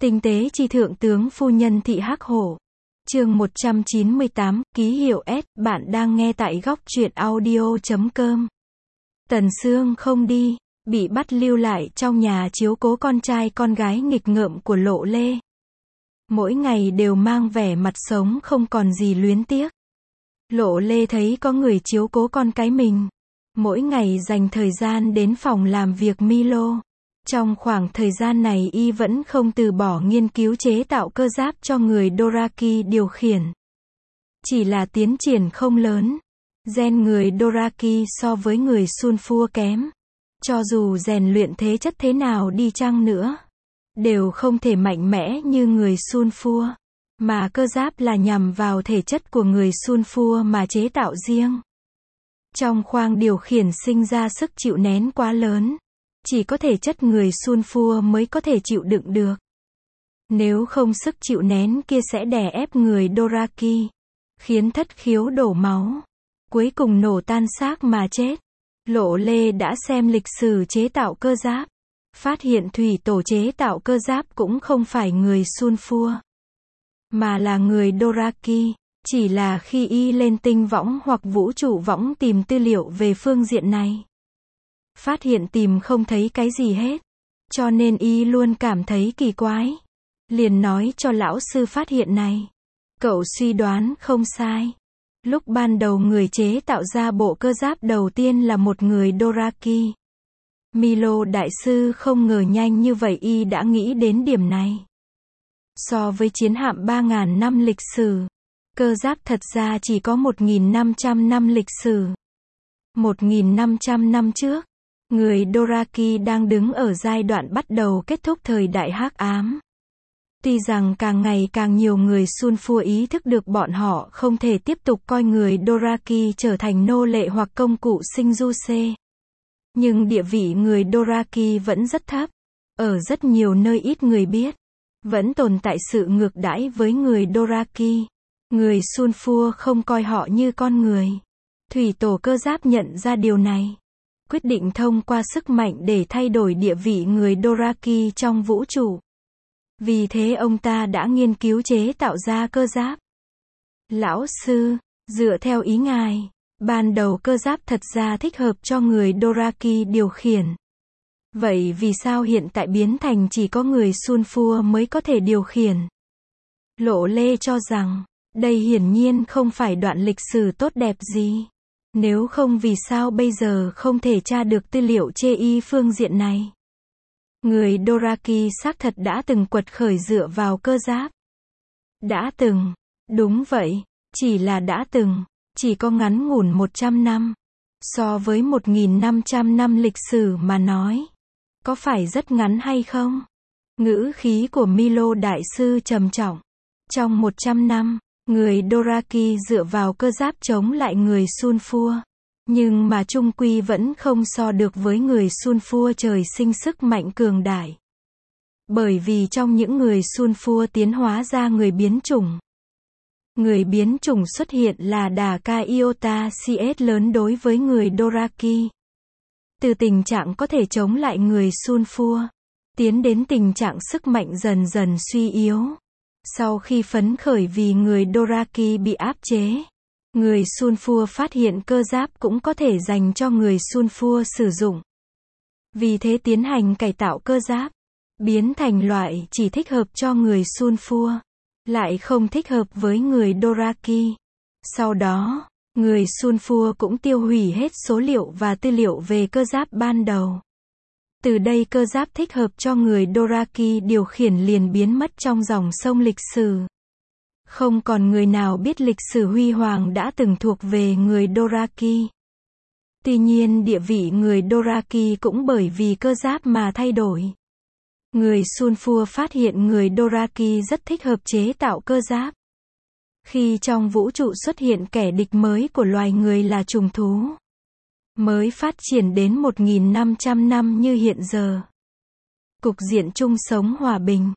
Tinh tế chi thượng tướng phu nhân thị Hắc Hổ. Chương 198, ký hiệu S, bạn đang nghe tại góc truyện audio.com. Tần Sương không đi, bị bắt lưu lại trong nhà chiếu cố con trai con gái nghịch ngợm của Lộ Lê. Mỗi ngày đều mang vẻ mặt sống không còn gì luyến tiếc. Lộ Lê thấy có người chiếu cố con cái mình. Mỗi ngày dành thời gian đến phòng làm việc Milo. Trong khoảng thời gian này y vẫn không từ bỏ nghiên cứu chế tạo cơ giáp cho người Doraki điều khiển. Chỉ là tiến triển không lớn. Gen người Doraki so với người Sunfua kém. Cho dù rèn luyện thế chất thế nào đi chăng nữa, đều không thể mạnh mẽ như người Sunfua. Mà cơ giáp là nhằm vào thể chất của người Sunfua mà chế tạo riêng. Trong khoang điều khiển sinh ra sức chịu nén quá lớn. Chỉ có thể chất người Sunfua mới có thể chịu đựng được. Nếu không sức chịu nén kia sẽ đè ép người Doraki, khiến thất khiếu đổ máu, cuối cùng nổ tan xác mà chết. Lộ Lê đã xem lịch sử chế tạo cơ giáp, phát hiện thủy tổ chế tạo cơ giáp cũng không phải người Sunfua, mà là người Doraki. Chỉ là khi y lên tinh võng hoặc vũ trụ võng tìm tư liệu về phương diện này, phát hiện tìm không thấy cái gì hết. Cho nên y luôn cảm thấy kỳ quái. Liền nói cho lão sư phát hiện này. Cậu suy đoán không sai. Lúc ban đầu người chế tạo ra bộ cơ giáp đầu tiên là một người Doraki. Milo đại sư không ngờ nhanh như vậy y đã nghĩ đến điểm này. So với chiến hạm 3.000 năm lịch sử, cơ giáp thật ra chỉ có 1.500 năm lịch sử. 1.500 năm trước, người Doraki đang đứng ở giai đoạn bắt đầu kết thúc thời đại hắc ám. Tuy rằng càng ngày càng nhiều người Sunfua ý thức được bọn họ không thể tiếp tục coi người Doraki trở thành nô lệ hoặc công cụ sinh du xê. Nhưng địa vị người Doraki vẫn rất thấp. Ở rất nhiều nơi ít người biết, vẫn tồn tại sự ngược đãi với người Doraki. Người Sunfua không coi họ như con người. Thủy tổ cơ giáp nhận ra điều này, quyết định thông qua sức mạnh để thay đổi địa vị người Doraki trong vũ trụ. Vì thế ông ta đã nghiên cứu chế tạo ra cơ giáp. Lão sư, dựa theo ý ngài, ban đầu cơ giáp thật ra thích hợp cho người Doraki điều khiển. Vậy vì sao hiện tại biến thành chỉ có người Sunfua mới có thể điều khiển? Lộ Lê cho rằng, đây hiển nhiên không phải đoạn lịch sử tốt đẹp gì. Nếu không vì sao bây giờ không thể tra được tư liệu chê y phương diện này. Người Doraki xác thật đã từng quật khởi dựa vào cơ giáp. Đã từng. Đúng vậy. Chỉ là đã từng. Chỉ có ngắn ngủn 100 năm. So với 1.500 năm lịch sử mà nói. Có phải rất ngắn hay không? Ngữ khí của Milo đại sư trầm trọng. Trong 100 năm, người Doraki dựa vào cơ giáp chống lại người Sunfua. Nhưng mà chung quy vẫn không so được với người Sunfua trời sinh sức mạnh cường đại. Bởi vì trong những người Sunfua tiến hóa ra người biến chủng. Người biến chủng xuất hiện là đà ca iota CS lớn đối với người Doraki. Từ tình trạng có thể chống lại người Sunfua, tiến đến tình trạng sức mạnh dần dần suy yếu. Sau khi phấn khởi vì người Doraki bị áp chế, người Sunfua phát hiện cơ giáp cũng có thể dành cho người Sunfua sử dụng. Vì thế tiến hành cải tạo cơ giáp, biến thành loại chỉ thích hợp cho người Sunfua, lại không thích hợp với người Doraki. Sau đó, người Sunfua cũng tiêu hủy hết số liệu và tư liệu về cơ giáp ban đầu. Từ đây cơ giáp thích hợp cho người Doraki điều khiển liền biến mất trong dòng sông lịch sử. Không còn người nào biết lịch sử huy hoàng đã từng thuộc về người Doraki. Tuy nhiên địa vị người Doraki cũng bởi vì cơ giáp mà thay đổi. Người Sunfua phát hiện người Doraki rất thích hợp chế tạo cơ giáp. Khi trong vũ trụ xuất hiện kẻ địch mới của loài người là trùng thú, mới phát triển đến 1.500 năm như hiện giờ. Cục diện chung sống hòa bình.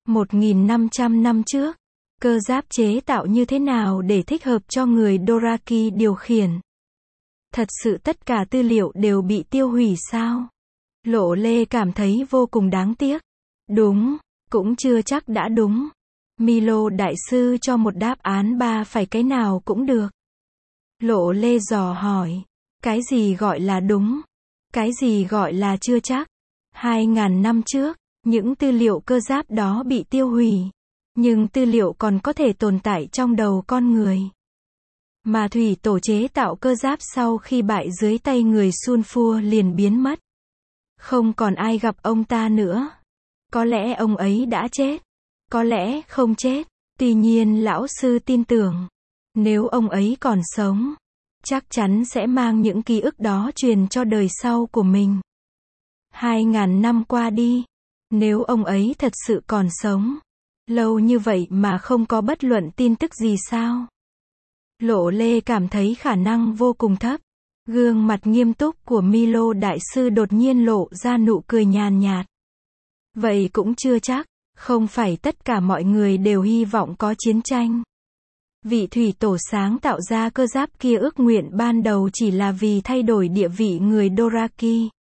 1.500 năm trước, cơ giáp chế tạo như thế nào để thích hợp cho người Doraki điều khiển? Thật sự tất cả tư liệu đều bị tiêu hủy sao? Lộ Lê cảm thấy vô cùng đáng tiếc. Đúng, cũng chưa chắc đã đúng. Milo đại sư cho một đáp án ba phải cái nào cũng được. Lộ Lê dò hỏi, cái gì gọi là đúng? Cái gì gọi là chưa chắc? 2.000 năm trước, những tư liệu cơ giáp đó bị tiêu hủy. Nhưng tư liệu còn có thể tồn tại trong đầu con người. Mà thủy tổ chế tạo cơ giáp sau khi bại dưới tay người Sulfur liền biến mất. Không còn ai gặp ông ta nữa. Có lẽ ông ấy đã chết. Có lẽ không chết. Tuy nhiên lão sư tin tưởng, nếu ông ấy còn sống, chắc chắn sẽ mang những ký ức đó truyền cho đời sau của mình. 2.000 năm qua đi, nếu ông ấy thật sự còn sống, lâu như vậy mà không có bất luận tin tức gì sao? Lộ Lê cảm thấy khả năng vô cùng thấp. Gương mặt nghiêm túc của Milo đại sư đột nhiên lộ ra nụ cười nhàn nhạt. Vậy cũng chưa chắc, không phải tất cả mọi người đều hy vọng có chiến tranh. Vị thủy tổ sáng tạo ra cơ giáp kia ước nguyện ban đầu chỉ là vì thay đổi địa vị người Doraki.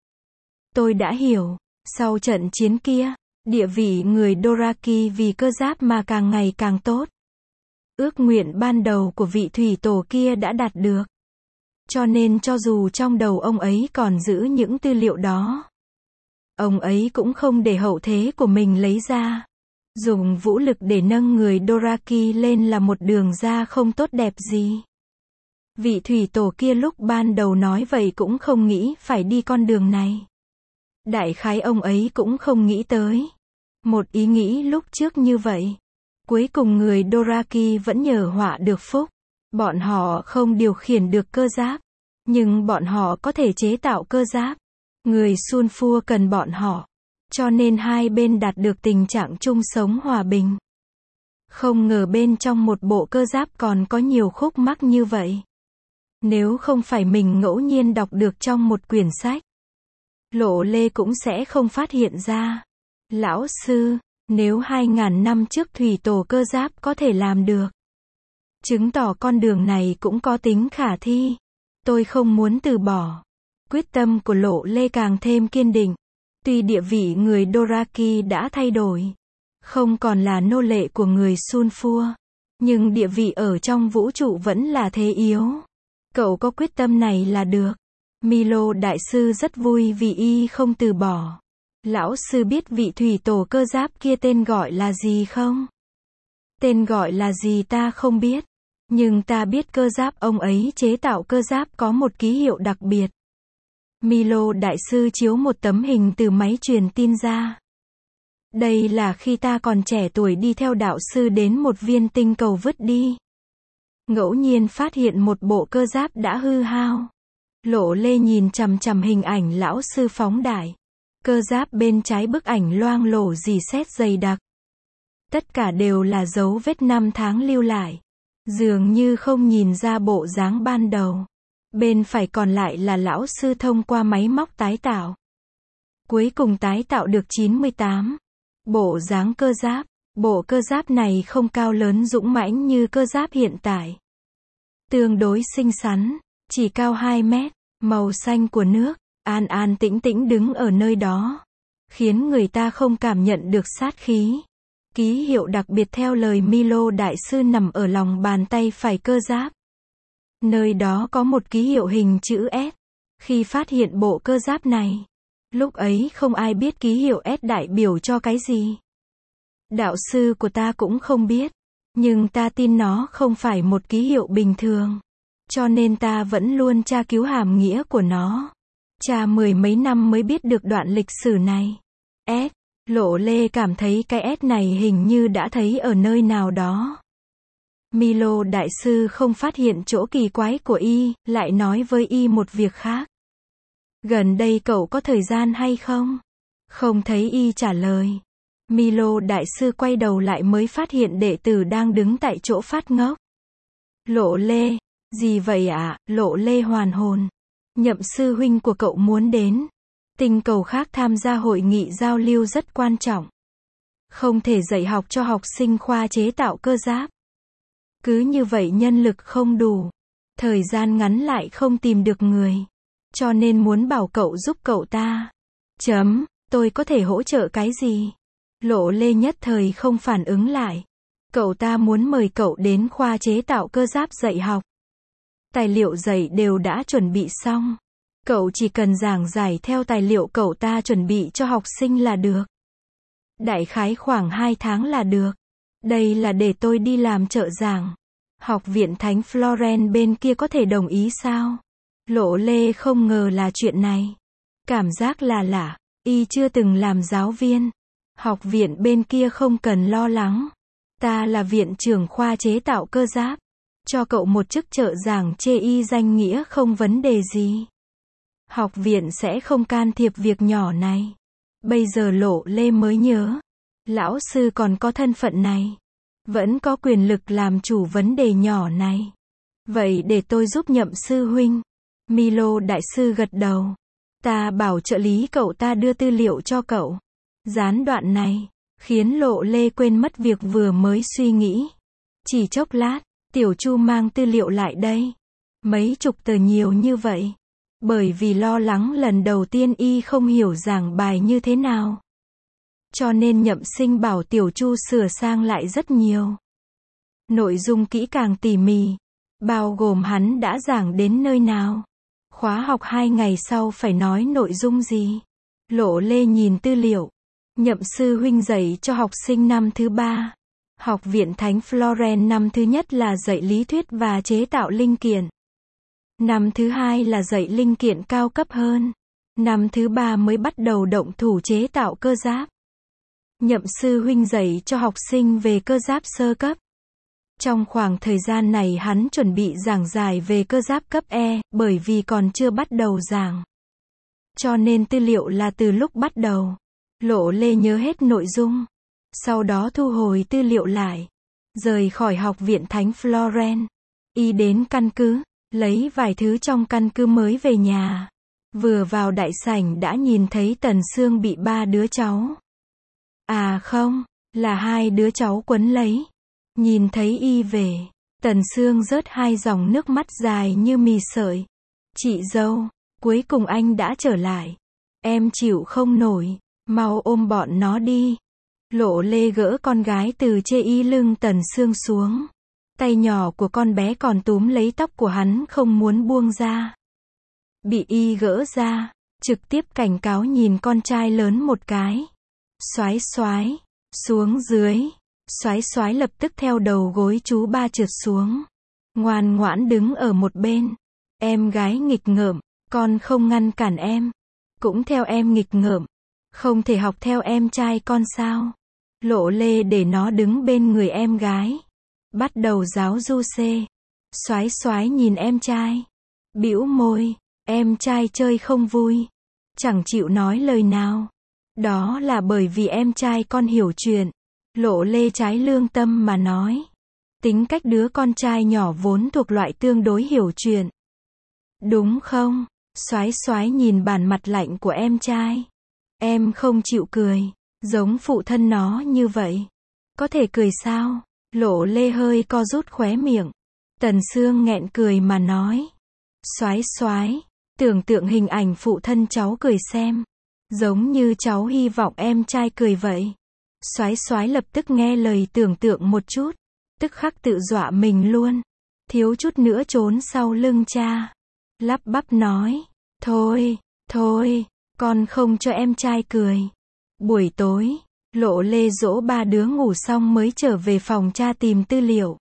Tôi đã hiểu, sau trận chiến kia, địa vị người Doraki vì cơ giáp mà càng ngày càng tốt. Ước nguyện ban đầu của vị thủy tổ kia đã đạt được. Cho nên cho dù trong đầu ông ấy còn giữ những tư liệu đó, ông ấy cũng không để hậu thế của mình lấy ra. Dùng vũ lực để nâng người Doraki lên là một đường ra không tốt đẹp gì. Vị thủy tổ kia lúc ban đầu nói vậy cũng không nghĩ phải đi con đường này. Đại khái ông ấy cũng không nghĩ tới một ý nghĩ lúc trước như vậy. Cuối cùng người Doraki vẫn nhờ họa được phúc. Bọn họ không điều khiển được cơ giáp, nhưng bọn họ có thể chế tạo cơ giáp. Người Sulfur cần bọn họ. Cho nên hai bên đạt được tình trạng chung sống hòa bình. Không ngờ bên trong một bộ cơ giáp còn có nhiều khúc mắc như vậy. Nếu không phải mình ngẫu nhiên đọc được trong một quyển sách, Lộ Lê cũng sẽ không phát hiện ra. Lão sư, nếu 2.000 năm trước thủy tổ cơ giáp có thể làm được, chứng tỏ con đường này cũng có tính khả thi. Tôi không muốn từ bỏ. Quyết tâm của Lộ Lê càng thêm kiên định. Tuy địa vị người Doraki đã thay đổi, không còn là nô lệ của người Sulfur, nhưng địa vị ở trong vũ trụ vẫn là thế yếu. Cậu có quyết tâm này là được. Milo đại sư rất vui vì y không từ bỏ. Lão sư biết vị thủy tổ cơ giáp kia tên gọi là gì không? Tên gọi là gì ta không biết. Nhưng ta biết cơ giáp ông ấy chế tạo cơ giáp có một ký hiệu đặc biệt. Milo đại sư chiếu một tấm hình từ máy truyền tin ra. Đây là khi ta còn trẻ tuổi đi theo đạo sư đến một viên tinh cầu vứt đi. Ngẫu nhiên phát hiện một bộ cơ giáp đã hư hao. Lộ Lê nhìn chằm chằm hình ảnh lão sư phóng đại. Cơ giáp bên trái bức ảnh loang lổ rỉ sét dày đặc. Tất cả đều là dấu vết năm tháng lưu lại. Dường như không nhìn ra bộ dáng ban đầu. Bên phải còn lại là lão sư thông qua máy móc tái tạo. Cuối cùng tái tạo được 98 bộ dáng cơ giáp. Bộ cơ giáp này không cao lớn dũng mãnh như cơ giáp hiện tại. Tương đối xinh xắn, chỉ cao 2 mét, màu xanh của nước, an an tĩnh tĩnh đứng ở nơi đó, khiến người ta không cảm nhận được sát khí. Ký hiệu đặc biệt theo lời Milo đại sư nằm ở lòng bàn tay phải cơ giáp. Nơi đó có một ký hiệu hình chữ S. Khi phát hiện bộ cơ giáp này, lúc ấy không ai biết ký hiệu S đại biểu cho cái gì. Đạo sư của ta cũng không biết, nhưng ta tin nó không phải một ký hiệu bình thường. Cho nên ta vẫn luôn tra cứu hàm nghĩa của nó. Tra mười mấy năm mới biết được đoạn lịch sử này. S. Lộ Lê cảm thấy cái S này hình như đã thấy ở nơi nào đó. Milo đại sư không phát hiện chỗ kỳ quái của y, lại nói với y một việc khác. Gần đây cậu có thời gian hay không? Không thấy y trả lời. Milo đại sư quay đầu lại mới phát hiện đệ tử đang đứng tại chỗ phát ngốc. Lộ Lê, gì vậy ạ? Lộ Lê hoàn hồn. Nhậm sư huynh của cậu muốn đến tinh cầu khác tham gia hội nghị giao lưu rất quan trọng. Không thể dạy học cho học sinh khoa chế tạo cơ giáp. Cứ như vậy nhân lực không đủ. Thời gian ngắn lại không tìm được người. Cho nên muốn bảo cậu giúp cậu ta. Tôi có thể hỗ trợ cái gì? Lộ Lê nhất thời không phản ứng lại. Cậu ta muốn mời cậu đến khoa chế tạo cơ giáp dạy học. Tài liệu dạy đều đã chuẩn bị xong. Cậu chỉ cần giảng giải theo tài liệu cậu ta chuẩn bị cho học sinh là được. Đại khái khoảng 2 tháng là được. Đây là để tôi đi làm trợ giảng. Học viện Thánh Florence bên kia có thể đồng ý sao? Lộ Lê không ngờ là chuyện này. Cảm giác là lạ, y chưa từng làm giáo viên. Học viện bên kia không cần lo lắng. Ta là viện trưởng khoa chế tạo cơ giáp. Cho cậu một chức trợ giảng chê y danh nghĩa không vấn đề gì. Học viện sẽ không can thiệp việc nhỏ này. Bây giờ Lộ Lê mới nhớ. Lão sư còn có thân phận này. Vẫn có quyền lực làm chủ vấn đề nhỏ này. Vậy để tôi giúp Nhậm sư huynh. Milo đại sư gật đầu. Ta bảo trợ lý cậu ta đưa tư liệu cho cậu. Gián đoạn này, khiến Lộ Lê quên mất việc vừa mới suy nghĩ. Chỉ chốc lát, Tiểu Chu mang tư liệu lại đây. Mấy chục tờ nhiều như vậy. Bởi vì lo lắng lần đầu tiên y không hiểu giảng bài như thế nào. Cho nên Nhậm Sinh bảo Tiểu Chu sửa sang lại rất nhiều. Nội dung kỹ càng tỉ mỉ. Bao gồm hắn đã giảng đến nơi nào. Khóa học 2 ngày sau phải nói nội dung gì. Lộ Lê nhìn tư liệu. Nhậm sư huynh dạy cho học sinh năm thứ 3. Học viện Thánh Florence năm thứ nhất là dạy lý thuyết và chế tạo linh kiện. Năm thứ 2 là dạy linh kiện cao cấp hơn. Năm thứ 3 mới bắt đầu động thủ chế tạo cơ giáp. Nhậm sư huynh dạy cho học sinh về cơ giáp sơ cấp. Trong khoảng thời gian này hắn chuẩn bị giảng giải về cơ giáp cấp E, bởi vì còn chưa bắt đầu giảng. Cho nên tư liệu là từ lúc bắt đầu. Lộ Lê nhớ hết nội dung. Sau đó thu hồi tư liệu lại. Rời khỏi học viện Thánh Florence. Y đến căn cứ, lấy vài thứ trong căn cứ mới về nhà. Vừa vào đại sảnh đã nhìn thấy Tần Sương bị 3 đứa cháu. À không, là 2 đứa cháu quấn lấy. Nhìn thấy y về, Tần Sương rớt 2 dòng nước mắt dài như mì sợi. Chị dâu, cuối cùng anh đã trở lại. Em chịu không nổi, mau ôm bọn nó đi. Lộ Lê gỡ con gái từ chê y lưng Tần Sương xuống. Tay nhỏ của con bé còn túm lấy tóc của hắn không muốn buông ra. Bị y gỡ ra, trực tiếp cảnh cáo nhìn con trai lớn một cái. Xoái xoái, xuống dưới. Xoái xoái lập tức theo đầu gối chú ba trượt xuống. Ngoan ngoãn đứng ở một bên. Em gái nghịch ngợm, con không ngăn cản em. Cũng theo em nghịch ngợm. Không thể học theo em trai con sao. Lộ Lê để nó đứng bên người em gái. Bắt đầu giáo du xê. Xoái xoái nhìn em trai. Bĩu môi, em trai chơi không vui. Chẳng chịu nói lời nào. Đó là bởi vì em trai con hiểu chuyện. Lộ Lê trái lương tâm mà nói. Tính cách đứa con trai nhỏ vốn thuộc loại tương đối hiểu chuyện. Đúng không? Xoái xoái nhìn bản mặt lạnh của em trai. Em không chịu cười. Giống phụ thân nó như vậy. Có thể cười sao? Lộ Lê hơi co rút khóe miệng. Tần Sương nghẹn cười mà nói. Xoái xoái, tưởng tượng hình ảnh phụ thân cháu cười xem. Giống như cháu hy vọng em trai cười vậy. Xoái xoái lập tức nghe lời tưởng tượng một chút. Tức khắc tự dọa mình luôn. Thiếu chút nữa trốn sau lưng cha. Lắp bắp nói. Thôi, thôi, con không cho em trai cười. Buổi tối, Lộ Lê dỗ 3 đứa ngủ xong mới trở về phòng cha tìm tư liệu.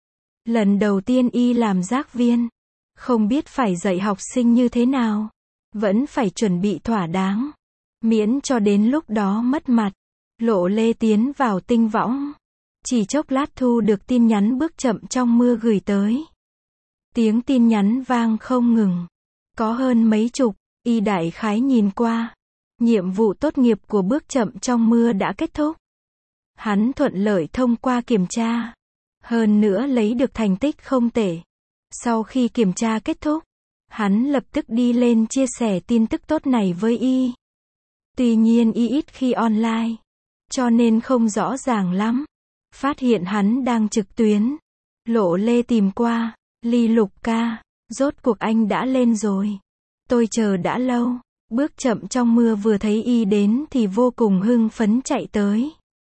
Lần đầu tiên y làm giác viên. Không biết phải dạy học sinh như thế nào. Vẫn phải chuẩn bị thỏa đáng. Miễn cho đến lúc đó mất mặt. Lộ Lê tiến vào tinh võng. Chỉ chốc lát thu được tin nhắn bước chậm trong mưa gửi tới. Tiếng tin nhắn vang không ngừng. Có hơn mấy chục, y đại khái nhìn qua. Nhiệm vụ tốt nghiệp của bước chậm trong mưa đã kết thúc. Hắn thuận lợi thông qua kiểm tra. Hơn nữa lấy được thành tích không tệ. Sau khi kiểm tra kết thúc, hắn lập tức đi lên chia sẻ tin tức tốt này với y. Tuy nhiên y ít khi online, cho nên không rõ ràng lắm. Phát hiện hắn đang trực tuyến. Lộ Lê tìm qua. Ly Lục ca, rốt cuộc anh đã lên rồi. Tôi chờ đã lâu. Bước chậm trong mưa vừa thấy y đến thì vô cùng hưng phấn chạy tới.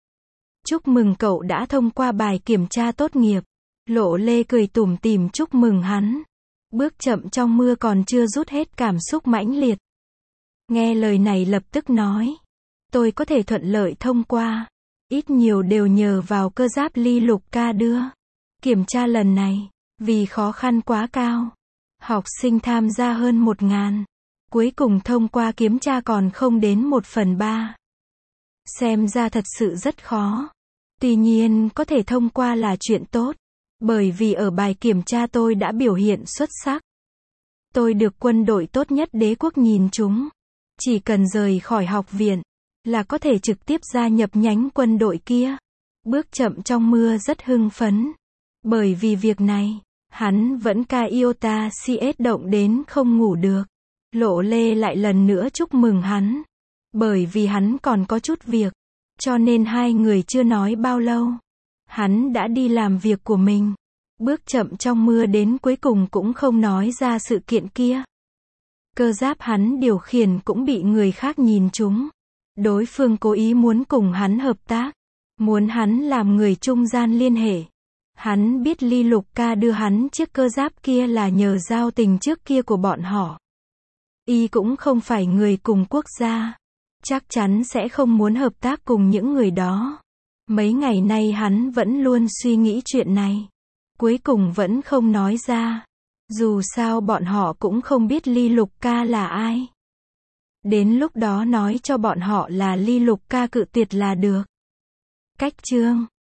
Chúc mừng cậu đã thông qua bài kiểm tra tốt nghiệp. Lộ Lê cười tủm tỉm chúc mừng hắn. Bước chậm trong mưa còn chưa rút hết cảm xúc mãnh liệt. Nghe lời này lập tức nói. Tôi có thể thuận lợi thông qua. Ít nhiều đều nhờ vào cơ giáp Ly Lục Ca đưa. Kiểm tra lần này, vì khó khăn quá cao. Học sinh tham gia hơn 1.000. Cuối cùng thông qua kiểm tra còn không đến 1/3. Xem ra thật sự rất khó. Tuy nhiên có thể thông qua là chuyện tốt. Bởi vì ở bài kiểm tra tôi đã biểu hiện xuất sắc. Tôi được quân đội tốt nhất đế quốc nhìn chúng. Chỉ cần rời khỏi học viện, là có thể trực tiếp gia nhập nhánh quân đội kia. Bước chậm trong mưa rất hưng phấn. Bởi vì việc này, hắn vẫn ca iota CS động đến không ngủ được. Lộ Lê lại lần nữa chúc mừng hắn. Bởi vì hắn còn có chút việc. Cho nên hai người chưa nói bao lâu. Hắn đã đi làm việc của mình. Bước chậm trong mưa đến cuối cùng cũng không nói ra sự kiện kia. Cơ giáp hắn điều khiển cũng bị người khác nhìn trúng. Đối phương cố ý muốn cùng hắn hợp tác. Muốn hắn làm người trung gian liên hệ. Hắn biết Ly Lục Ca đưa hắn chiếc cơ giáp kia là nhờ giao tình trước kia của bọn họ. Y cũng không phải người cùng quốc gia. Chắc chắn sẽ không muốn hợp tác cùng những người đó. Mấy ngày nay hắn vẫn luôn suy nghĩ chuyện này. Cuối cùng vẫn không nói ra. Dù sao bọn họ cũng không biết Ly Lục Ca là ai. Đến lúc đó nói cho bọn họ là Ly Lục Ca cự tuyệt là được. Cách chương